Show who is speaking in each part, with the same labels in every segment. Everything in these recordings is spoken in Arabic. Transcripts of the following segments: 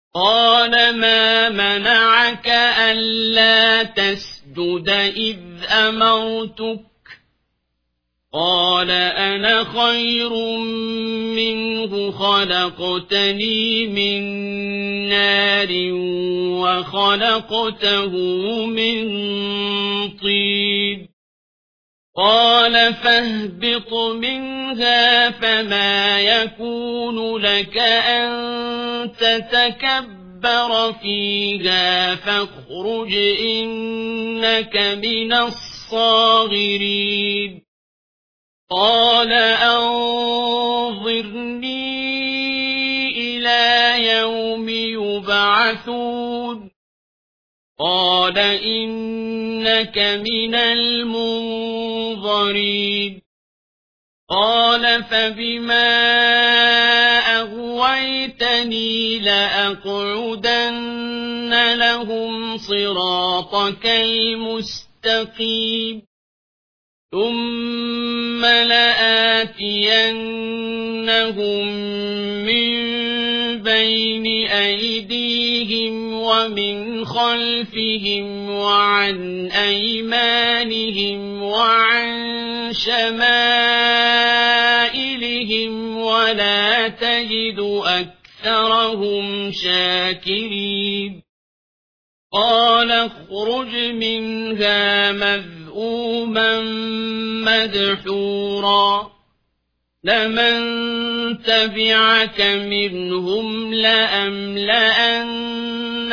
Speaker 1: قال ما منعك ألا تسجد إذ أمرتك قال أنا خير منه خلقتني من نار وخلقته من طين قال فاهبط منها فما يكون لك أن تتكبر فيها فاخرج إنك من الصاغرين قال أنظرني إلى يوم يبعثون قال إنك من المنظرين قال فبما أغويتني لأقعدن لهم صراطك المستقيم ثم لآتينهم من بين أيديهم ومن خلفهم وعن أيمانهم وعن شمائلهم ولا تجد أكثرهم شاكرين قال اخرج منها مذءوما مدحورا لمن تبعك منهم لأملأن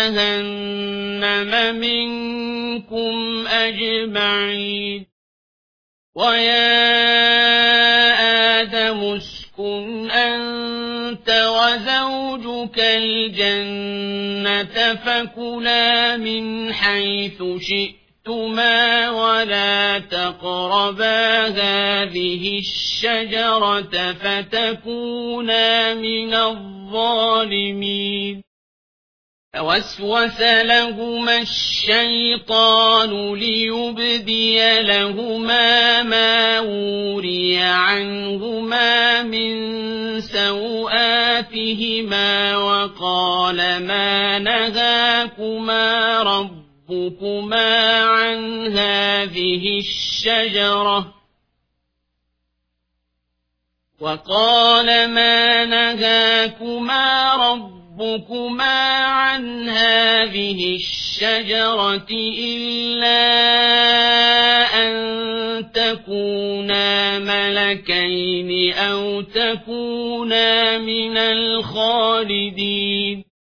Speaker 1: جهنم منكم أجمعين ويا آدم اسكن أنت وزوجك الجنة فكلا من حيث شئتما ولا تقربا هذه الشجرة فتكونا من الظالمين فوسوس لهما الشيطان ليبدي لهما ما وري عنهما من سوآتهما وقال ما نهاكما ربكما عن هذه الشجرة إلا أن تكونا ملكين أو تكونا من الخالدين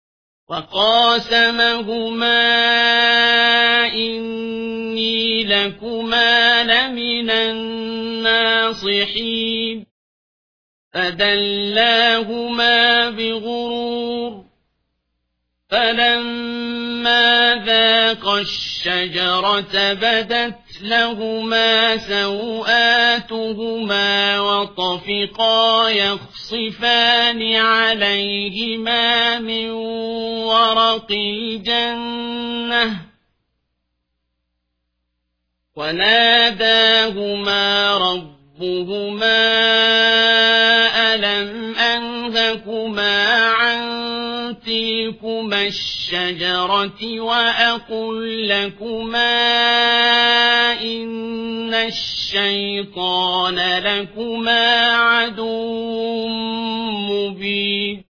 Speaker 1: وقاسمهما إني لكما لمن الناصحين فدلاهما بغرور فلما ذاقا الشجرة بدت لهما سوآتهما وطفقا يخصفان عليهما من ورق الجنة وناداهما ربهما ألم أنهكما عن تلكما الشجرة وأقل لكما إن الشيطان لكما عدو مبين